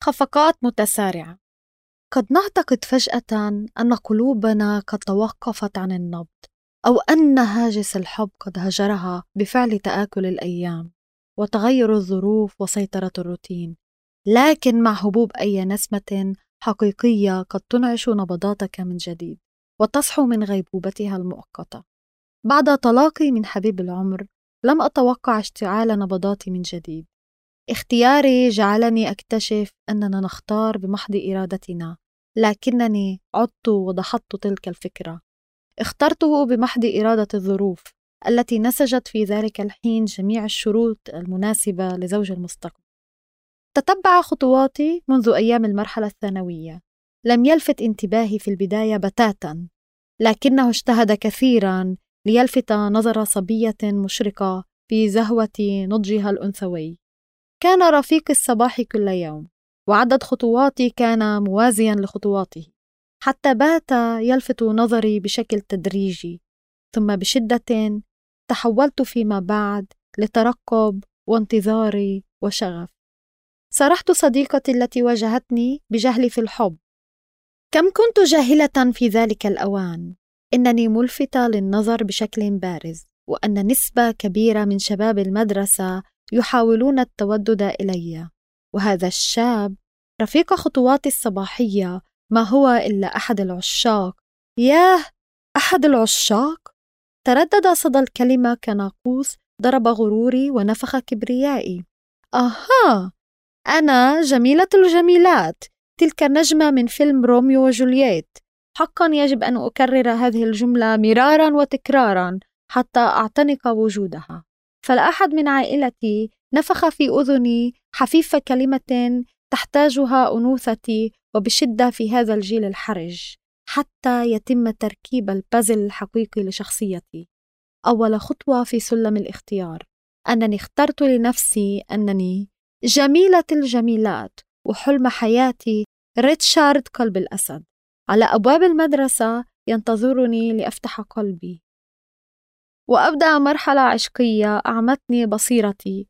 خفقات متسارعة. قد نعتقد فجأة أن قلوبنا قد توقفت عن النبض، أو أن هاجس الحب قد هجرها بفعل تآكل الأيام وتغير الظروف وسيطرة الروتين. لكن مع هبوب أي نسمة حقيقية قد تنعش نبضاتك من جديد وتصحو من غيبوبتها المؤقتة. بعد طلاقي من حبيب العمر لم أتوقع اشتعال نبضاتي من جديد. اختياري جعلني أكتشف أننا نختار بمحض إرادتنا، لكنني عدت ودحضت تلك الفكرة. اخترته بمحض إرادة الظروف التي نسجت في ذلك الحين جميع الشروط المناسبة لزوج المستقبل. تتبع خطواتي منذ أيام المرحلة الثانوية. لم يلفت انتباهي في البداية بتاتا، لكنه اجتهد كثيرا ليلفت نظر صبية مشرقة في زهوة نضجها الأنثوي. كان رفيق الصباح كل يوم، وعدد خطواتي كان موازيا لخطواته، حتى بات يلفت نظري بشكل تدريجي، ثم بشدة تحولت فيما بعد لترقب وانتظار وشغف. صرحت صديقتي التي واجهتني بجهلي في الحب. كم كنت جاهلة في ذلك الأوان، إنني ملفتة للنظر بشكل بارز، وأن نسبة كبيرة من شباب المدرسة يحاولون التودد إلي، وهذا الشاب رفيق خطواتي الصباحية ما هو إلا أحد العشاق. ياه، أحد العشاق! تردد صدى الكلمة كناقوس ضرب غروري ونفخ كبريائي. أها، أنا جميلة الجميلات، تلك النجمة من فيلم روميو وجولييت. حقا يجب أن أكرر هذه الجملة مرارا وتكرارا حتى أعتنق وجودها. فلا أحد من عائلتي نفخ في أذني حفيف كلمة تحتاجها أنوثتي وبشدة في هذا الجيل الحرج، حتى يتم تركيب البازل الحقيقي لشخصيتي. أول خطوة في سلم الاختيار أنني اخترت لنفسي أنني جميلة الجميلات، وحلم حياتي ريتشارد قلب الأسد على أبواب المدرسة ينتظرني لأفتح قلبي وأبدأ مرحلة عشقية أعمتني بصيرتي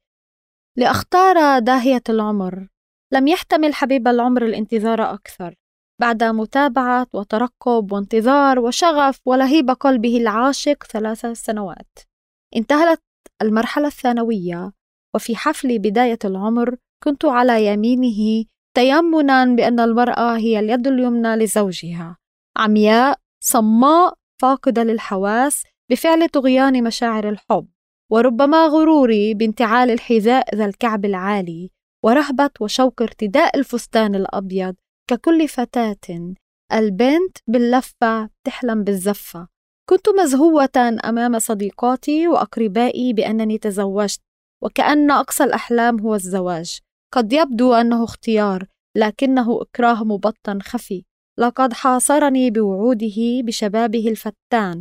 لأختار داهية العمر. لم يحتمل حبيب العمر الانتظار أكثر. بعد متابعة وترقب وانتظار وشغف ولهيب قلبه العاشق 3 سنوات، انتهت المرحلة الثانوية، وفي حفل بداية العمر كنت على يمينه تيمنا بأن المرأة هي اليد اليمنى لزوجها، عمياء صماء فاقدة للحواس بفعل طغيان مشاعر الحب، وربما غروري بانتعال الحذاء ذا الكعب العالي، ورهبة وشوق ارتداء الفستان الأبيض ككل فتاة. البنت باللفة تحلم بالزفة. كنت مزهوة أمام صديقاتي وأقربائي بأنني تزوجت، وكأن أقصى الأحلام هو الزواج. قد يبدو أنه اختيار، لكنه إكراه مبطن خفي. لقد حاصرني بوعوده بشبابه الفتان.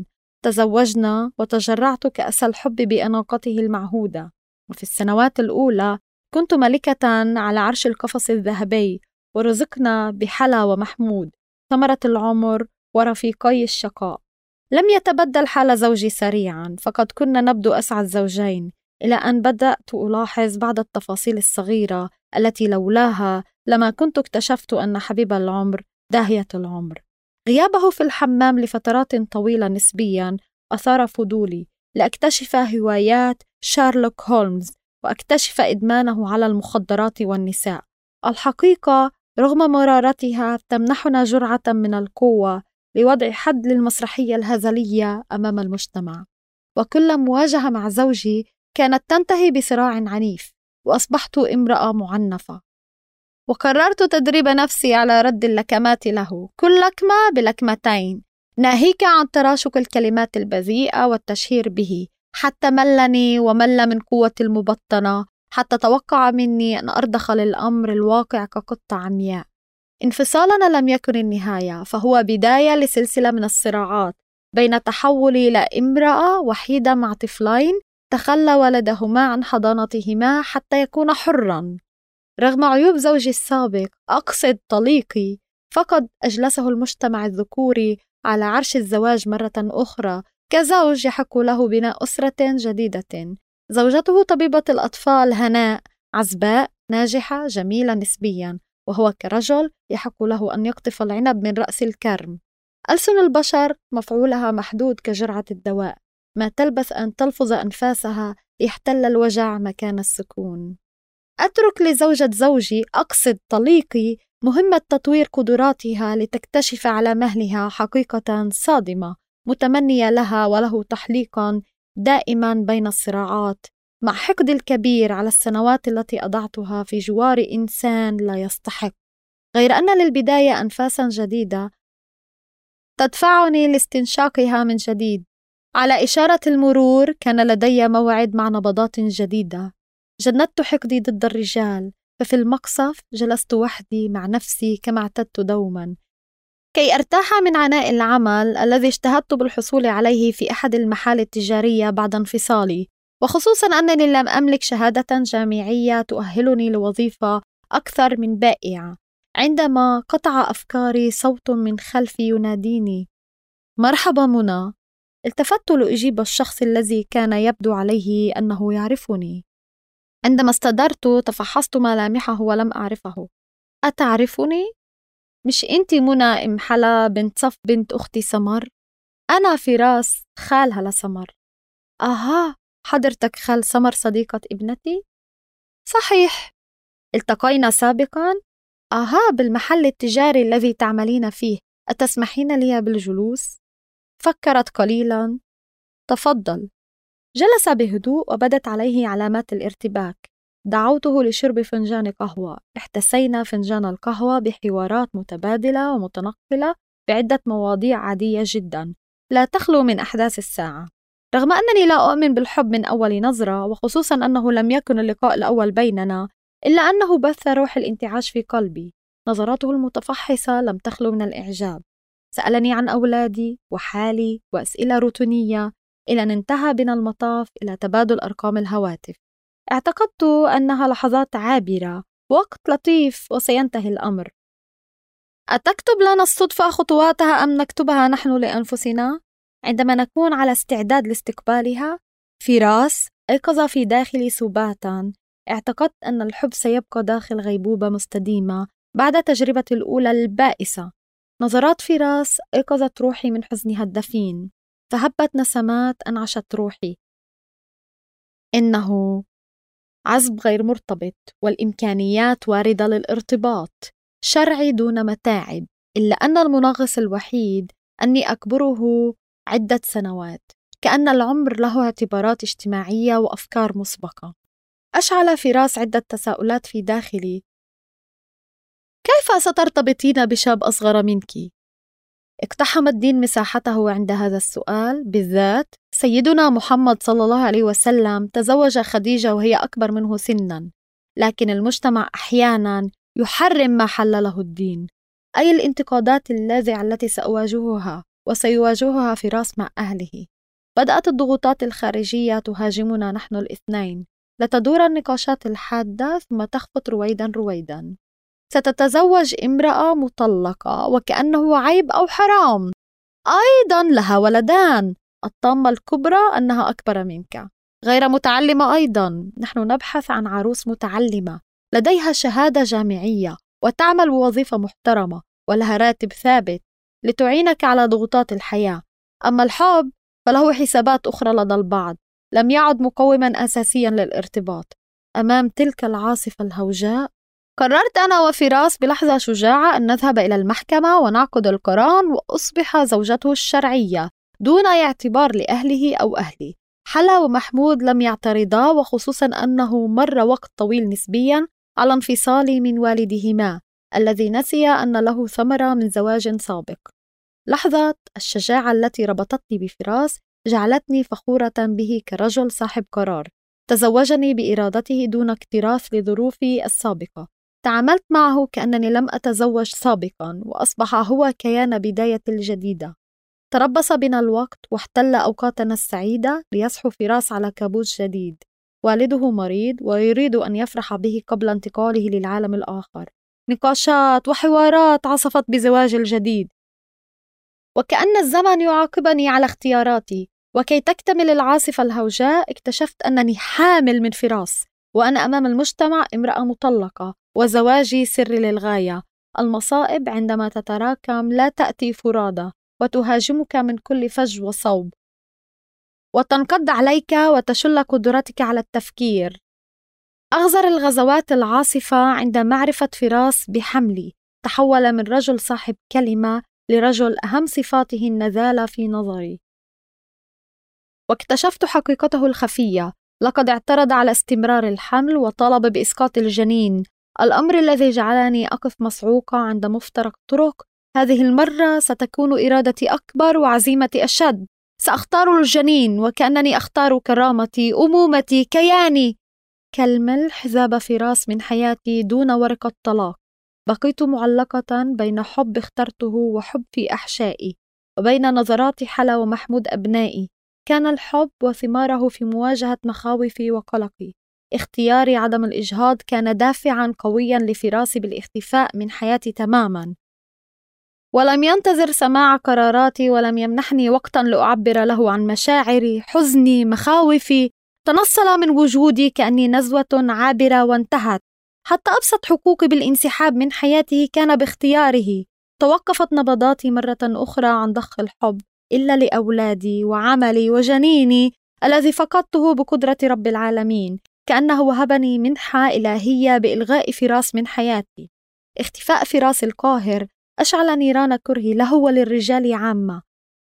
تزوجنا وتجرعت كأس الحب بأناقته المعهودة. وفي السنوات الأولى كنت ملكة على عرش القفص الذهبي، ورزقنا بحلا ومحمود ثمرة العمر ورفيقي الشقاء. لم يتبدل حال زوجي سريعا، فقد كنا نبدو أسعد زوجين، إلى أن بدأت ألاحظ بعض التفاصيل الصغيرة التي لولاها لما كنت اكتشفت أن حبيب العمر داهية العمر. غيابه في الحمام لفترات طويلة نسبيا أثار فضولي لأكتشف هوايات شارلوك هولمز، وأكتشف إدمانه على المخدرات والنساء. الحقيقة رغم مرارتها تمنحنا جرعة من القوة لوضع حد للمسرحية الهزلية أمام المجتمع. وكل مواجهة مع زوجي كانت تنتهي بصراع عنيف، وأصبحت امرأة معنفة. وقررت تدريب نفسي على رد اللكمات له، كل لكمة بلكمتين، ناهيك عن تراشق الكلمات البذيئة والتشهير به، حتى ملني ومل من قوة المبطنة، حتى توقع مني أن أرضخ للأمر الواقع كقطة عمياء. انفصالنا لم يكن النهاية، فهو بداية لسلسلة من الصراعات بين تحولي إلى امرأة وحيدة مع طفلين تخلى ولدهما عن حضانتهما حتى يكون حراً. رغم عيوب زوجي السابق، أقصد طليقي، فقد أجلسه المجتمع الذكوري على عرش الزواج مرة أخرى كزوج يحق له بناء أسرة جديدة. زوجته طبيبة الأطفال هناء، عزباء، ناجحة، جميلة نسبيا، وهو كرجل يحق له أن يقطف العنب من رأس الكرم. ألسن البشر مفعولها محدود كجرعة الدواء، ما تلبث أن تلفظ أنفاسها ليحتل الوجع مكان السكون. أترك لزوجة زوجي، أقصد طليقي، مهمة تطوير قدراتها لتكتشف على مهلها حقيقة صادمة، متمنية لها وله تحليقا دائما بين الصراعات، مع حقد الكبير على السنوات التي أضعتها في جوار إنسان لا يستحق، غير أن للبداية أنفاسا جديدة تدفعني لاستنشاقها من جديد. على إشارة المرور كان لدي موعد مع نبضات جديدة. جندت حقدي ضد الرجال، ففي المقصف جلست وحدي مع نفسي كما اعتدت دوما، كي أرتاح من عناء العمل الذي اجتهدت بالحصول عليه في أحد المحال التجارية بعد انفصالي، وخصوصا أنني لم أملك شهادة جامعية تؤهلني لوظيفة أكثر من بائعة. عندما قطع أفكاري صوت من خلفي يناديني: مرحبا منى. التفت لأجيب الشخص الذي كان يبدو عليه أنه يعرفني. عندما استدرت تفحصت ملامحه ولم أعرفه. أتعرفني؟ مش أنت منى أم حلا بنت صف بنت أختي سمر؟ أنا فراس خالها لسمر. أها، حضرتك خال سمر صديقة ابنتي؟ صحيح، التقينا سابقا؟ أها، بالمحل التجاري الذي تعملين فيه. أتسمحين لي بالجلوس؟ فكرت قليلا. تفضل. جلس بهدوء وبدت عليه علامات الارتباك. دعوته لشرب فنجان قهوة. احتسينا فنجان القهوة بحوارات متبادلة ومتنقلة بعدة مواضيع عادية جدا لا تخلو من أحداث الساعة. رغم أنني لا أؤمن بالحب من أول نظرة، وخصوصا أنه لم يكن اللقاء الأول بيننا، إلا أنه بث روح الانتعاش في قلبي. نظراته المتفحصة لم تخلو من الإعجاب. سألني عن أولادي وحالي وأسئلة روتينية، إلى أن انتهى بنا المطاف إلى تبادل أرقام الهواتف. اعتقدت أنها لحظات عابرة، وقت لطيف وسينتهي الأمر. أتكتب لنا الصدفة خطواتها أم نكتبها نحن لأنفسنا عندما نكون على استعداد لاستقبالها؟ فراس أيقظ في داخلي سباتا. اعتقدت أن الحب سيبقى داخل غيبوبة مستديمة بعد تجربة الأولى البائسة. نظرات فراس أيقظت روحي من حزنها الدفين، فهبت نسمات أنعشت روحي. إنه عزب غير مرتبط، والإمكانيات واردة للارتباط، شرعي دون متاعب، إلا أن المنغص الوحيد أني أكبره عدة سنوات، كأن العمر له اعتبارات اجتماعية وأفكار مسبقة. أشعل فراس عدة تساؤلات في داخلي. كيف سترتبطين بشاب أصغر منك؟ اقتحم الدين مساحته عند هذا السؤال بالذات. سيدنا محمد صلى الله عليه وسلم تزوج خديجة وهي أكبر منه سناً، لكن المجتمع أحياناً يحرم ما حلله الدين. أي الانتقادات اللاذعة التي سأواجهها وسيواجهها فراس مع أهله؟ بدأت الضغوطات الخارجية تهاجمنا نحن الاثنين، لتدور النقاشات الحادة ثم تخفت رويداً رويداً. ستتزوج امرأة مطلقة وكأنه عيب أو حرام. أيضا لها ولدان. الطامة الكبرى أنها أكبر منك، غير متعلمة أيضا. نحن نبحث عن عروس متعلمة لديها شهادة جامعية وتعمل بوظيفة محترمة ولها راتب ثابت لتعينك على ضغوطات الحياة. أما الحب فله حسابات أخرى لدى البعض، لم يعد مقوما أساسيا للارتباط. أمام تلك العاصفة الهوجاء قررت أنا وفراس بلحظة شجاعة أن نذهب إلى المحكمة ونعقد القران وأصبح زوجته الشرعية دون اعتبار لأهله أو أهلي. حلا ومحمود لم يعترضا، وخصوصا أنه مر وقت طويل نسبيا على انفصالي من والدهما الذي نسي أن له ثمرة من زواج سابق. لحظة الشجاعة التي ربطتني بفراس جعلتني فخورة به كرجل صاحب قرار. تزوجني بإرادته دون اكتراث لظروفي السابقة. تعاملت معه كأنني لم أتزوج سابقا، وأصبح هو كيان بداية الجديدة. تربص بنا الوقت واحتل أوقاتنا السعيدة ليصحو فراس على كابوس جديد. والده مريض ويريد أن يفرح به قبل انتقاله للعالم الآخر. نقاشات وحوارات عصفت بزواج الجديد، وكأن الزمن يعاقبني على اختياراتي. وكي تكتمل العاصفة الهوجاء اكتشفت أنني حامل من فراس، وأنا أمام المجتمع امرأة مطلقة وزواجي سري للغاية. المصائب عندما تتراكم لا تأتي فرادى، وتهاجمك من كل فج وصوب، وتنقض عليك وتشل قدرتك على التفكير. أغزر الغزوات العاصفة عند معرفة فراس بحملي. تحول من رجل صاحب كلمة لرجل أهم صفاته النذالة في نظري. واكتشفت حقيقته الخفية. لقد اعترض على استمرار الحمل وطالب بإسقاط الجنين، الأمر الذي جعلني أقف مصعوقة عند مفترق طرق. هذه المرة ستكون إرادتي أكبر وعزيمتي أشد. سأختار الجنين وكأنني أختار كرامتي، أمومتي، كياني. كالملح ذاب فراس من حياتي دون ورقة طلاق. بقيت معلقة بين حب اخترته وحب في أحشائي، وبين نظرات حلا ومحمود أبنائي. كان الحب وثماره في مواجهة مخاوفي وقلقي. اختياري عدم الإجهاض كان دافعاً قوياً لفراسي بالاختفاء من حياتي تماماً. ولم ينتظر سماع قراراتي، ولم يمنحني وقتاً لأعبر له عن مشاعري، حزني، مخاوفي. تنصل من وجودي كأني نزوة عابرة وانتهت. حتى أبسط حقوقي بالانسحاب من حياته كان باختياره. توقفت نبضاتي مرة أخرى عن ضخ الحب، إلا لأولادي وعملي وجنيني الذي فقدته بقدرة رب العالمين. كأنه وهبني منحة إلهية بإلغاء فراس من حياتي. اختفاء فراس القاهر أشعل نيران كرهي له وللرجال عامة.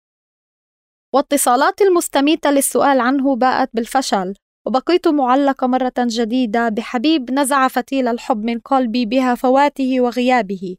واتصالات المستميتة للسؤال عنه باءت بالفشل، وبقيت معلقة مرة جديدة بحبيب نزع فتيل الحب من قلبي بهفواته وغيابه.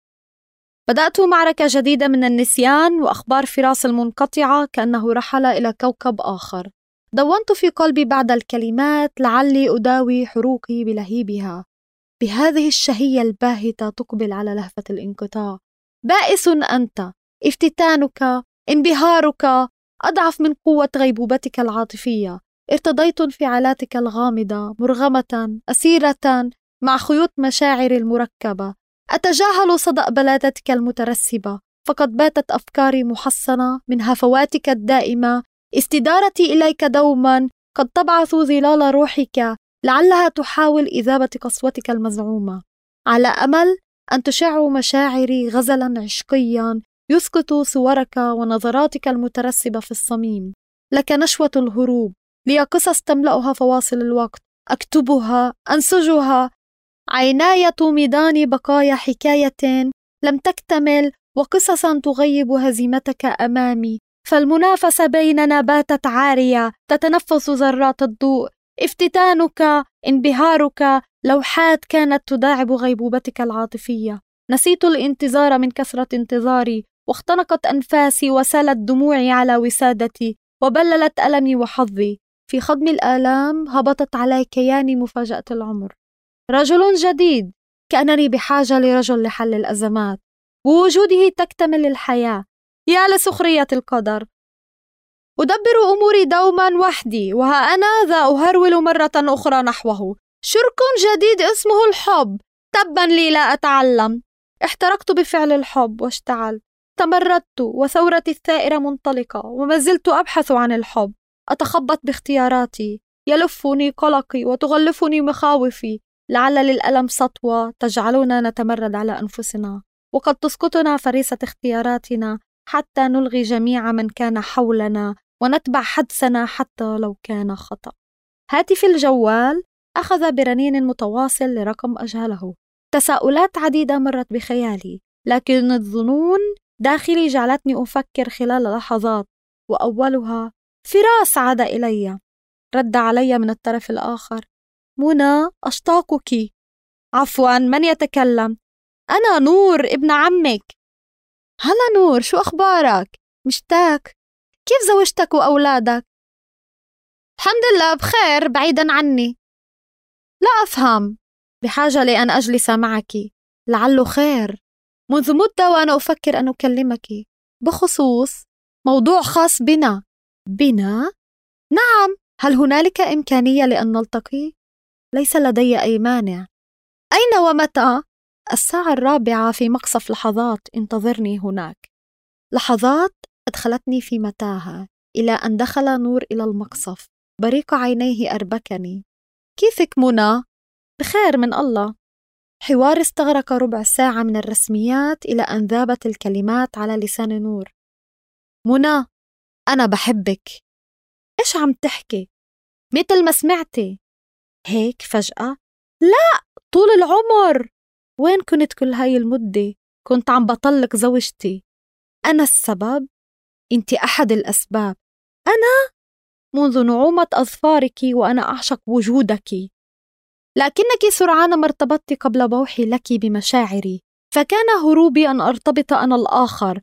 بدأت معركة جديدة من النسيان وأخبار فراس المنقطعة كأنه رحل إلى كوكب آخر. دونت في قلبي بعض الكلمات لعلي أداوي حروقي بلهيبها. بهذه الشهية الباهتة تقبل على لهفة الانقطاع. بائس أنت، افتتانك، انبهارك أضعف من قوة غيبوبتك العاطفية. ارتضيت انفعالاتك الغامضة، مرغمة، أسيرة مع خيوط مشاعر المركبة. أتجاهل صدأ بلادتك المترسبة، فقد باتت أفكاري محصنة من هفواتك الدائمة. استدارتي إليك دوما قد تبعث ظلال روحك، لعلها تحاول إذابة قسوتك المزعومة، على أمل أن تشع مشاعري غزلا عشقيا يسقط صورك ونظراتك المترسبة في الصميم. لك نشوة الهروب، لي قصص تملأها فواصل الوقت، أكتبها، أنسجها. عيناي تومضان بقايا حكاية لم تكتمل، وقصصا تغيب هزيمتك أمامي. فالمنافسة بيننا باتت عارية، تتنفس ذرات الضوء. افتتانك، انبهارك، لوحات كانت تداعب غيبوبتك العاطفية. نسيت الانتظار من كثرة انتظاري، واختنقت أنفاسي وسالت دموعي على وسادتي، وبللت ألمي وحظي. في خضم الآلام هبطت علي كياني مفاجأة العمر. رجل جديد، كأنني بحاجة لرجل لحل الأزمات. بوجوده تكتمل الحياة. يا لسخرية القدر. أدبر أموري دوما وحدي، وها أنا ذا أهرول مرة أخرى نحوه. شرك جديد اسمه الحب. تبا لي لا أتعلم. احترقت بفعل الحب واشتعلت. تمردت وثورتي الثائرة منطلقة، وما زلت أبحث عن الحب. أتخبط باختياراتي، يلفني قلقي وتغلفني مخاوفي. لعل للألم سطوة تجعلنا نتمرد على أنفسنا، وقد تسقطنا فريسة اختياراتنا حتى نلغي جميع من كان حولنا ونتبع حدسنا حتى لو كان خطأ. هاتف الجوال أخذ برنين متواصل لرقم أجهله. تساؤلات عديدة مرت بخيالي، لكن الظنون داخلي جعلتني أفكر خلال لحظات، وأولها: فراس عاد إلي. رد علي من الطرف الآخر: منى، أشتاقك. عفوا، من يتكلم؟ أنا نور، ابن عمك. هلا نور، شو أخبارك؟ مشتاق. كيف زوجتك وأولادك؟ الحمد لله بخير بعيدا عني. لا أفهم. بحاجة لأن أجلس معك، لعله خير. منذ مدة وأنا أفكر أن أكلمك بخصوص موضوع خاص بنا. بنا؟ نعم، هل هنالك إمكانية لأن نلتقي؟ ليس لدي أي مانع. أين ومتى؟ 4:00 في مقصف لحظات، انتظرني هناك. لحظات أدخلتني في متاهة، إلى أن دخل نور إلى المقصف. بريق عينيه أربكني. كيفك منى؟ بخير من الله. حوار استغرق ربع ساعة من الرسميات إلى أن ذابت الكلمات على لسان نور. منى، أنا بحبك. إيش عم تحكي؟ مثل ما سمعتي. هيك فجأة؟ لا، طول العمر. وين كنت كل هاي المدة؟ كنت عم بطلق زوجتي. أنا السبب؟ أنت أحد الأسباب. أنا؟ منذ نعومة أظفارك وأنا أعشق وجودك، لكنك سرعان ما ارتبطت قبل بوحي لك بمشاعري، فكان هروبي أن أرتبط أنا الآخر،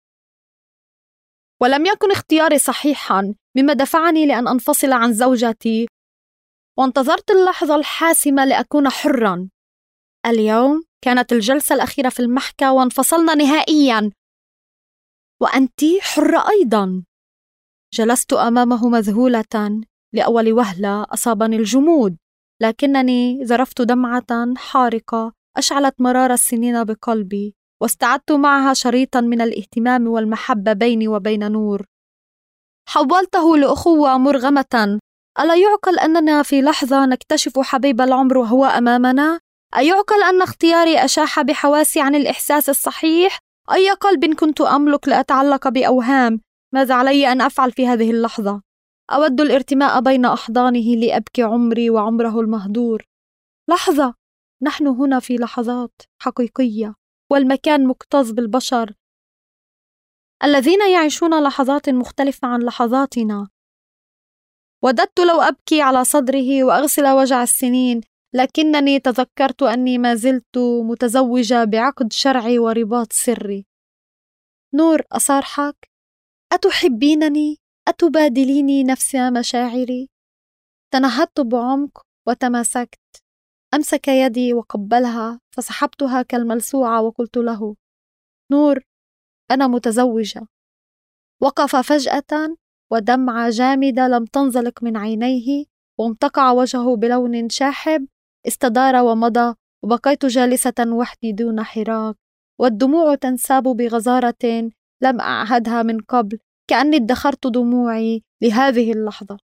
ولم يكن اختياري صحيحا، مما دفعني لأن أنفصل عن زوجتي، وانتظرت اللحظة الحاسمة لأكون حرا. اليوم كانت الجلسة الأخيرة في المحكمة وانفصلنا نهائيا، وأنت حرة أيضا. جلست أمامه مذهولة. لأول وهلة أصابني الجمود، لكنني ذرفت دمعة حارقة أشعلت مرار السنين بقلبي، واستعدت معها شريطا من الاهتمام والمحبة بيني وبين نور. حولته لأخوة مرغمة. ألا يعقل أننا في لحظة نكتشف حبيب العمر وهو أمامنا؟ أيعقل أن اختياري أشاح بحواسي عن الإحساس الصحيح؟ أي قلب كنت أملك لأتعلق بأوهام؟ ماذا علي أن أفعل في هذه اللحظة؟ أود الارتماء بين أحضانه لأبكي عمري وعمره المهدور. لحظة، نحن هنا في لحظات حقيقية، والمكان مكتظ بالبشر الذين يعيشون لحظات مختلفة عن لحظاتنا. وددت لو أبكي على صدره وأغسل وجع السنين، لكنني تذكرت أني ما زلت متزوجة بعقد شرعي ورباط سري. نور، أصارحك؟ أتحبينني؟ أتبادليني نفس مشاعري؟ تنهدت بعمق وتماسكت. أمسك يدي وقبلها، فسحبتها كالملسوعة وقلت له: نور، أنا متزوجة. وقف فجأة، ودمعة جامدة لم تنزلق من عينيه، وامتقع وجهه بلون شاحب. استدار ومضى، وبقيت جالسة وحدي دون حراك، والدموع تنساب بغزارة لم أعهدها من قبل، كأني ادخرت دموعي لهذه اللحظة.